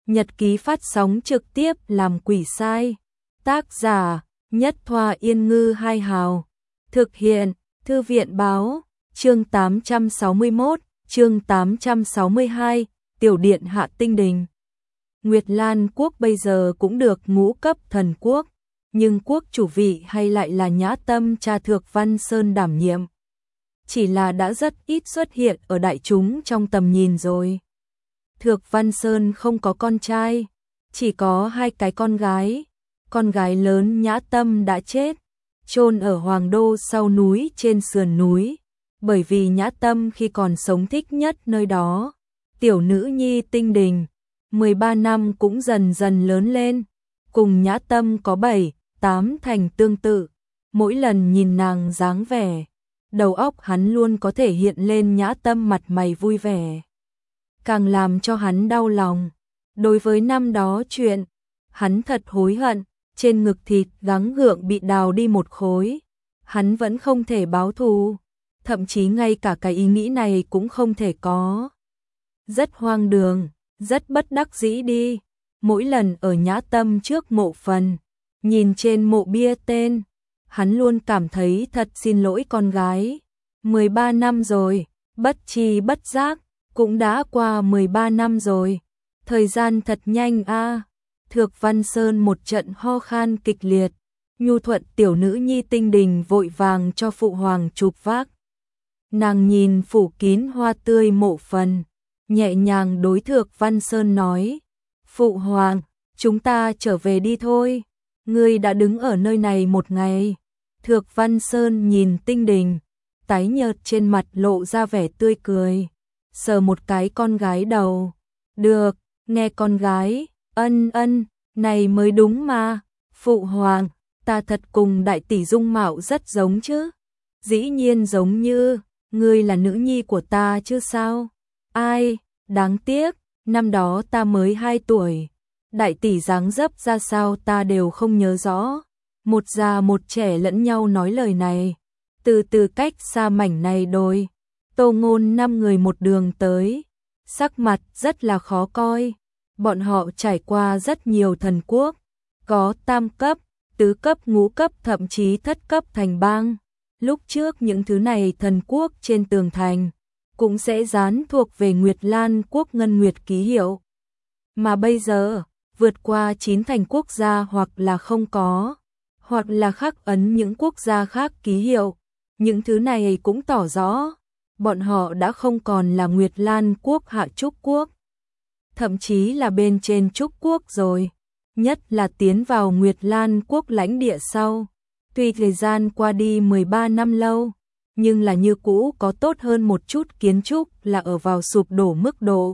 Nhật ký phát sóng trực tiếp làm quỷ sai. Tác giả Nhất Thoa Yên Ngư Hai Hào. Thực hiện Thư viện Báo. Chương 861, chương 862, Tiểu Điện Hạ Tinh Đình. Nguyệt Lan quốc bây giờ cũng được ngũ cấp thần quốc, nhưng quốc chủ vị hay lại là Nhã Tâm cha Thược Văn Sơn đảm nhiệm. Chỉ là đã rất ít xuất hiện ở đại chúng trong tầm nhìn rồi. Thược Văn Sơn không có con trai, chỉ có hai cái con gái. Con gái lớn Nhã Tâm đã chết, chôn ở Hoàng Đô sau núi trên sườn núi, bởi vì Nhã Tâm khi còn sống thích nhất nơi đó. Tiểu nữ nhi Tinh Đình, 13 năm cũng dần dần lớn lên, cùng Nhã Tâm có 7, 8 thành tương tự. Mỗi lần nhìn nàng dáng vẻ, đầu óc hắn luôn có thể hiện lên Nhã Tâm mặt mày vui vẻ. Càng làm cho hắn đau lòng. Đối với năm đó chuyện, hắn thật hối hận, trên ngực thịt gắng gượng bị đào đi một khối. Hắn vẫn không thể báo thù, thậm chí ngay cả cái ý nghĩ này cũng không thể có. Rất hoang đường, rất bất đắc dĩ đi. Mỗi lần ở Nhã Tâm trước mộ phần, nhìn trên mộ bia tên, hắn luôn cảm thấy thật xin lỗi con gái. 13 năm rồi, bất tri bất giác, cũng đã qua 13 năm rồi. Thời gian thật nhanh a. Thược Văn Sơn một trận ho khan kịch liệt, nhu thuận tiểu nữ nhi Tinh Đình vội vàng cho phụ hoàng chụp vác. Nàng nhìn phủ kín hoa tươi mộ phần, nhẹ nhàng đối Thược Văn Sơn nói: "Phụ hoàng, chúng ta trở về đi thôi, ngươi đã đứng ở nơi này một ngày." Thược Văn Sơn nhìn Tinh Đình, tái nhợt trên mặt lộ ra vẻ tươi cười, sờ một cái con gái đầu. "Được, nghe con gái, ân, này mới đúng mà, phụ hoàng, ta thật cùng đại tỷ dung mạo rất giống chứ." "Dĩ nhiên giống như, ngươi là nữ nhi của ta chứ sao." "Ai, đáng tiếc, năm đó ta mới 2 tuổi, đại tỷ dáng dấp ra sao ta đều không nhớ rõ." Một già một trẻ lẫn nhau nói lời này, từ cách xa mảnh này đồi. Tô Ngôn 5 người một đường tới, sắc mặt rất là khó coi. Bọn họ trải qua rất nhiều thần quốc, có tam cấp, tứ cấp, ngũ cấp, thậm chí thất cấp thành bang. Lúc trước những thứ này thần quốc trên tường thành cũng sẽ dán thuộc về Nguyệt Lan quốc ngân nguyệt ký hiệu. Mà bây giờ, vượt qua 9 thành quốc gia hoặc là không có, hoặc là khắc ấn những quốc gia khác ký hiệu. Những thứ này cũng tỏ rõ, bọn họ đã không còn là Nguyệt Lan quốc hạ trúc quốc, thậm chí là bên trên trúc quốc rồi, nhất là tiến vào Nguyệt Lan quốc lãnh địa sau. Tuy thời gian qua đi 13 năm lâu, nhưng là như cũ có tốt hơn một chút kiến trúc là ở vào sụp đổ mức độ.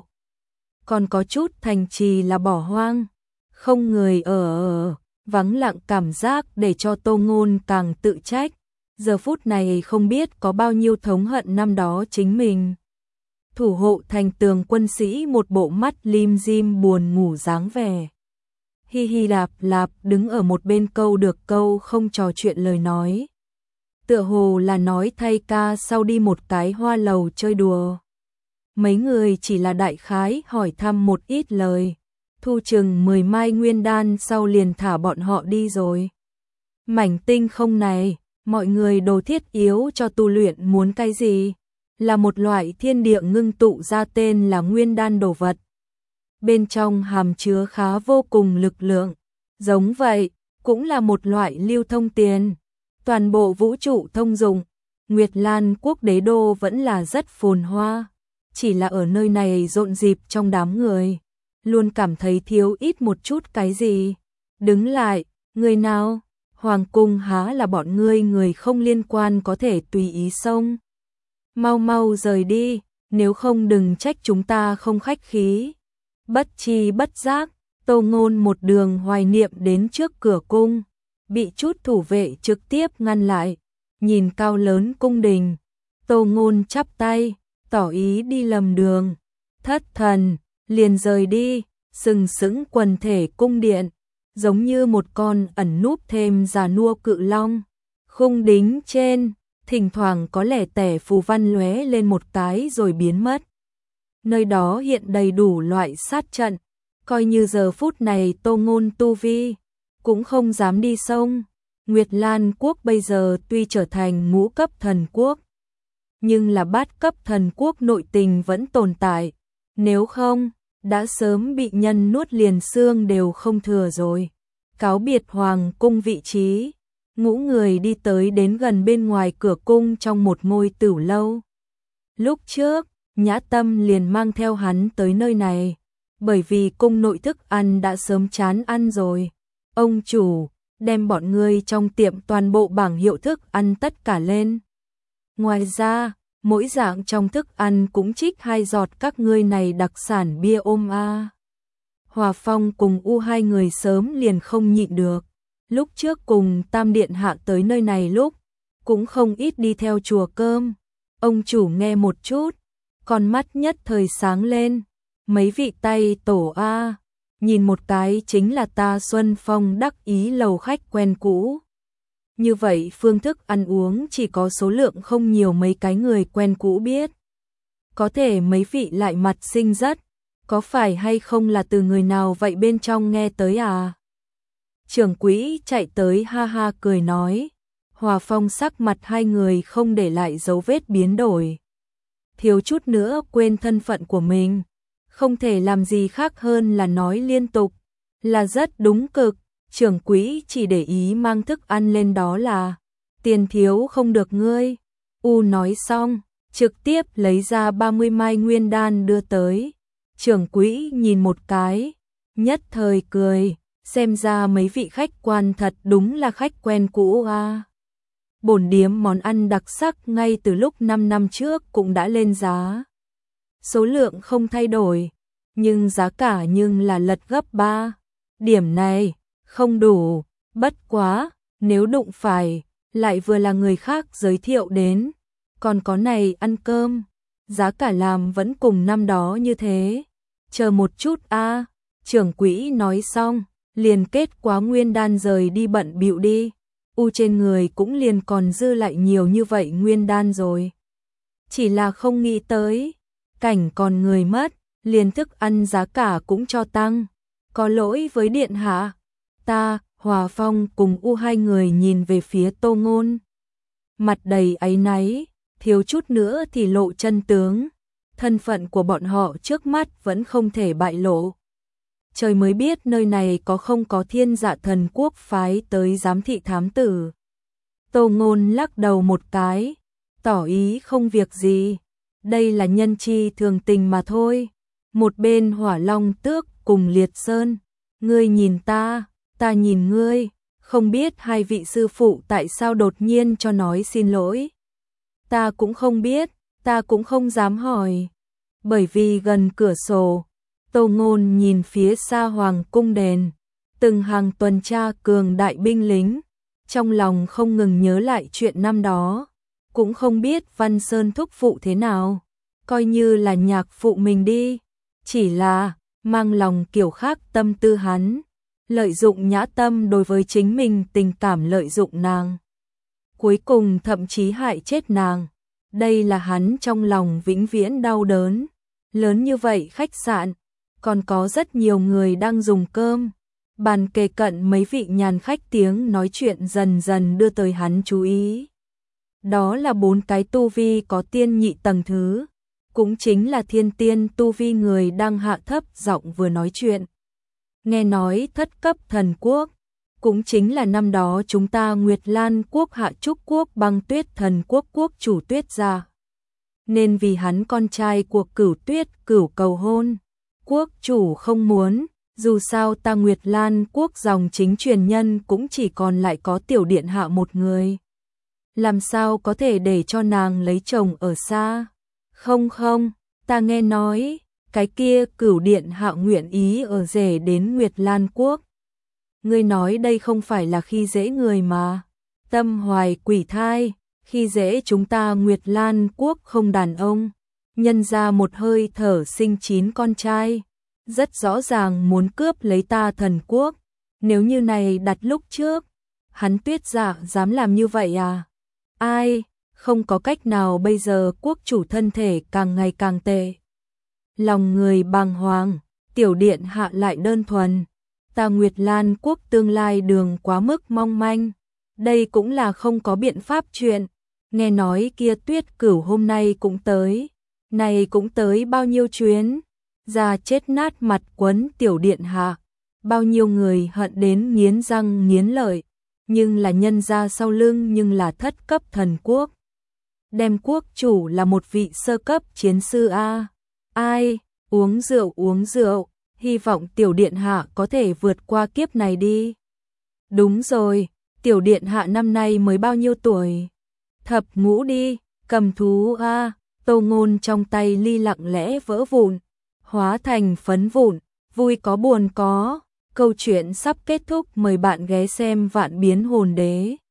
Còn có chút thành trì là bỏ hoang, không người ở, vắng lặng cảm giác để cho Tô Ngôn càng tự trách. Giờ phút này không biết có bao nhiêu thống hận năm đó chính mình. Thủ hộ thành tường quân sĩ một bộ mắt lim dim buồn ngủ dáng vẻ. Hi hi lạp lạp đứng ở một bên câu được câu không trò chuyện lời nói. Tựa hồ là nói thay ca sau đi một cái hoa lầu chơi đùa. Mấy người chỉ là đại khái hỏi thăm một ít lời. Thu chừng 10 mai nguyên đan sau liền thả bọn họ đi rồi. Mảnh tinh không này, mọi người đồ thiết yếu cho tu luyện muốn cái gì? Là một loại thiên địa ngưng tụ ra tên là nguyên đan đồ vật. Bên trong hàm chứa khá vô cùng lực lượng. Giống vậy, cũng là một loại lưu thông tiền. Toàn bộ vũ trụ thông dụng, Nguyệt Lan quốc đế đô vẫn là rất phồn hoa. Chỉ là ở nơi này rộn rịp trong đám người, luôn cảm thấy thiếu ít một chút cái gì. Đứng lại, người nào? Hoàng cung há là bọn ngươi người không liên quan có thể tùy ý xông. Mau mau rời đi, nếu không đừng trách chúng ta không khách khí. Bất tri bất giác, Tô Ngôn một đường hoài niệm đến trước cửa cung, bị chút thủ vệ trực tiếp ngăn lại. Nhìn cao lớn cung đình, Tô Ngôn chắp tay, tỏ ý đi lầm đường. Thất thần, liền rời đi, sừng sững quần thể cung điện, giống như một con ẩn núp thêm già nua cự long. Khung đính trên, thỉnh thoảng có lẻ tẻ phù văn lóe lên một cái rồi biến mất. Nơi đó hiện đầy đủ loại sát trận, Coi như giờ phút này Tô Ngôn tu vi cũng không dám đi sông. Nguyệt Lan quốc bây giờ tuy trở thành ngũ cấp thần quốc, nhưng là bát cấp thần quốc nội tình vẫn tồn tại, nếu không, đã sớm bị nhân nuốt liền xương đều không thừa rồi. Cáo biệt hoàng cung vị trí, ngũ người đi tới đến gần bên ngoài cửa cung trong một ngôi tửu lâu. Lúc trước, Nhã Tâm liền mang theo hắn tới nơi này, bởi vì cung nội thức ăn đã sớm chán ăn rồi. Ông chủ, đem bọn ngươi trong tiệm toàn bộ bảng hiệu thức ăn tất cả lên. Ngoài ra, mỗi dạng trong thức ăn cũng trích 2 giọt các ngươi này đặc sản bia ôm a. Hòa Phong cùng hai người sớm liền không nhịn được. Lúc trước cùng Tam Điện Hạ tới nơi này lúc, cũng không ít đi theo chùa cơm. Ông chủ nghe một chút, con mắt nhất thời sáng lên. Mấy vị tay tổ a, nhìn một cái chính là ta Xuân Phong đắc ý lầu khách quen cũ. Như vậy phương thức ăn uống chỉ có số lượng không nhiều mấy cái người quen cũ biết. Có thể mấy vị lại mặt xinh rất, có phải hay không là từ người nào vậy bên trong nghe tới à? Trưởng quỹ chạy tới ha ha cười nói. Hòa Phong sắc mặt hai người không để lại dấu vết biến đổi. Thiếu chút nữa quên thân phận của mình. Không thể làm gì khác hơn là nói liên tục. Là rất đúng cực. Trưởng quỹ chỉ để ý mang thức ăn lên đó là. Tiền thiếu không được ngươi. Nói xong, trực tiếp lấy ra 30 mai nguyên đan đưa tới. Trưởng quỹ nhìn một cái, nhất thời cười. Xem ra mấy vị khách quan thật đúng là khách quen cũ a. Bổn điếm món ăn đặc sắc ngay từ lúc 5 năm trước cũng đã lên giá. Số lượng không thay đổi, nhưng giá cả nhưng là lật gấp 3. Điểm này, không đủ, bất quá, nếu đụng phải, lại vừa là người khác giới thiệu đến. Còn có này ăn cơm, giá cả làm vẫn cùng năm đó như thế. Chờ một chút a. Trưởng quỹ nói xong, liền kết quá nguyên đan rời đi bận bịu đi. Trên người cũng liền còn dư lại nhiều như vậy nguyên đan rồi. Chỉ là không nghĩ tới, cảnh còn người mất, liền thức ăn giá cả cũng cho tăng. Có lỗi với điện hạ. Ta, Hòa Phong cùng hai người nhìn về phía Tô Ngôn. Mặt đầy áy náy, thiếu chút nữa thì lộ chân tướng. Thân phận của bọn họ trước mắt vẫn không thể bại lộ. Trời mới biết nơi này có không có Thiên Dạ Thần Quốc phái tới giám thị thám tử. Tô Ngôn lắc đầu một cái, tỏ ý không việc gì. Đây là nhân chi thường tình mà thôi. Một bên Hỏa Long Tước cùng Liệt Sơn. Ngươi nhìn ta nhìn ngươi. Không biết hai vị sư phụ tại sao đột nhiên cho nói xin lỗi. Ta cũng không biết, ta cũng không dám hỏi. Bởi vì gần cửa sổ, Tô Ngôn nhìn phía xa hoàng cung đền, từng hàng tuần tra cường đại binh lính, trong lòng không ngừng nhớ lại chuyện năm đó, cũng không biết Văn Sơn thúc phụ thế nào, coi như là nhạc phụ mình đi, chỉ là mang lòng kiểu khác tâm tư hắn, lợi dụng Nhã Tâm đối với chính mình tình cảm lợi dụng nàng. Cuối cùng thậm chí hại chết nàng, đây là hắn trong lòng vĩnh viễn đau đớn, lớn như vậy khách sạn. Còn có rất nhiều người đang dùng cơm. Bàn kề cận mấy vị nhàn khách tiếng nói chuyện dần dần đưa tới hắn chú ý. Đó là 4 cái tu vi có tiên nhị tầng thứ. Cũng chính là thiên tiên tu vi người đang hạ thấp giọng vừa nói chuyện. Nghe nói thất cấp thần quốc. Cũng chính là năm đó chúng ta Nguyệt Lan quốc hạ trúc quốc băng tuyết thần quốc quốc chủ tuyết ra. Nên vì hắn con trai của Cửu Tuyết Cửu cầu hôn. Quốc chủ không muốn, dù sao ta Nguyệt Lan quốc dòng chính truyền nhân cũng chỉ còn lại có tiểu điện hạ một người. Làm sao có thể để cho nàng lấy chồng ở xa? Không, ta nghe nói, cái kia Cửu điện hạ nguyện ý ở rể đến Nguyệt Lan quốc. Ngươi nói đây không phải là khi dễ người mà. Tâm hoài quỷ thai, khi dễ chúng ta Nguyệt Lan quốc không đàn ông. Nhân ra một hơi thở sinh 9 con trai, rất rõ ràng muốn cướp lấy ta thần quốc. Nếu như này đặt lúc trước, hắn Tuyết Dạ dám làm như vậy à? Ai, không có cách nào, bây giờ quốc chủ thân thể càng ngày càng tệ. Lòng người bàng hoàng, tiểu điện hạ lại đơn thuần. Ta Nguyệt Lan quốc tương lai đường quá mức mong manh. Đây cũng là không có biện pháp chuyện. Nghe nói kia Tuyết Cửu hôm nay cũng tới. Này cũng tới bao nhiêu chuyến. Ra chết nát mặt quấn tiểu điện hạ. Bao nhiêu người hận đến nghiến răng nghiến lợi. Nhưng là nhân ra sau lưng nhưng là thất cấp thần quốc. Đem quốc chủ là một vị sơ cấp chiến sư a. Ai, uống rượu, hy vọng tiểu điện hạ có thể vượt qua kiếp này đi. Đúng rồi, tiểu điện hạ năm nay mới bao nhiêu tuổi? Thập ngũ đi, cầm thú a. Tô Ngôn trong tay ly lặng lẽ vỡ vụn, hóa thành phấn vụn, vui có buồn có. Câu chuyện sắp kết thúc, mời bạn ghé xem Vạn Biến Hồn Đế.